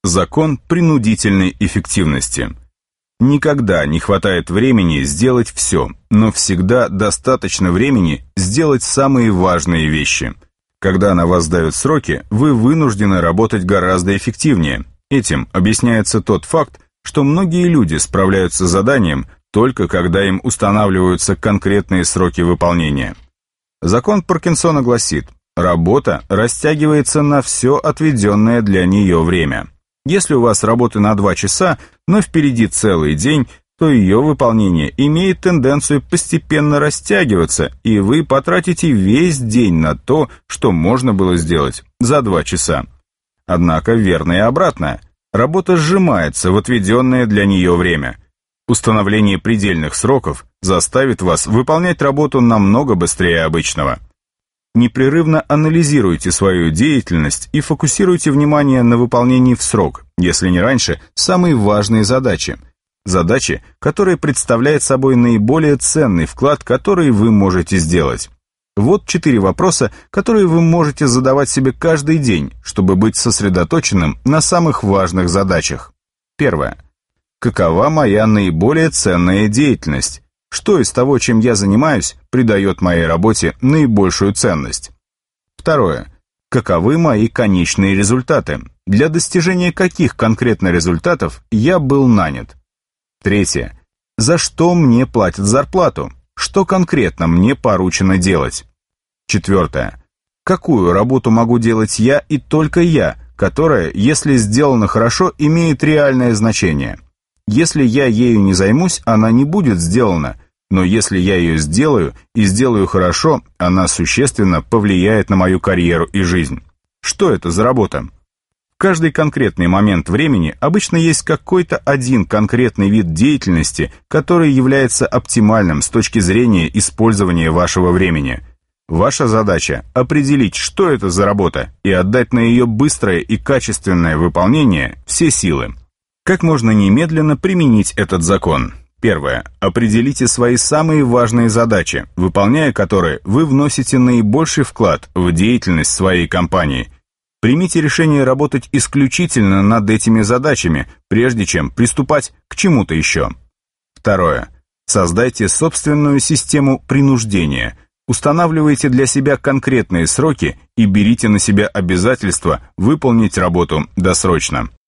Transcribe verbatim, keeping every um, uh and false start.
Закон принудительной эффективности. Никогда не хватает времени сделать все, но всегда достаточно времени сделать самые важные вещи. Когда на вас давят сроки, вы вынуждены работать гораздо эффективнее. Этим объясняется тот факт, что многие люди справляются с заданием только когда им устанавливаются конкретные сроки выполнения. Закон Паркинсона гласит: работа растягивается на все отведенное для нее время. Если у вас работы на два часа, но впереди целый день, то ее выполнение имеет тенденцию постепенно растягиваться, и вы потратите весь день на то, что можно было сделать за два часа. Однако верно и обратное. Работа сжимается в отведенное для нее время. Установление предельных сроков заставит вас выполнять работу намного быстрее обычного. Непрерывно анализируйте свою деятельность и фокусируйте внимание на выполнении в срок, если не раньше, самые важные задачи. Задачи, которые представляют собой наиболее ценный вклад, который вы можете сделать. Вот четыре вопроса, которые вы можете задавать себе каждый день, чтобы быть сосредоточенным на самых важных задачах. Первое. Какова моя наиболее ценная деятельность? Что из того, чем я занимаюсь, придает моей работе наибольшую ценность? Второе. Каковы мои конечные результаты? Для достижения каких конкретно результатов я был нанят? Третье. За что мне платят зарплату? Что конкретно мне поручено делать? Четвертое. Какую работу могу делать я и только я, которая, если сделана хорошо, имеет реальное значение? Если я ею не займусь, она не будет сделана, но если я ее сделаю и сделаю хорошо, она существенно повлияет на мою карьеру и жизнь. Что это за работа? В каждый конкретный момент времени обычно есть какой-то один конкретный вид деятельности, который является оптимальным с точки зрения использования вашего времени. Ваша задача – определить, что это за работа, и отдать на ее быстрое и качественное выполнение все силы. Как можно немедленно применить этот закон? Первое. Определите свои самые важные задачи, выполняя которые вы вносите наибольший вклад в деятельность своей компании. Примите решение работать исключительно над этими задачами, прежде чем приступать к чему-то еще. Второе. Создайте собственную систему принуждения. Устанавливайте для себя конкретные сроки и берите на себя обязательство выполнить работу досрочно.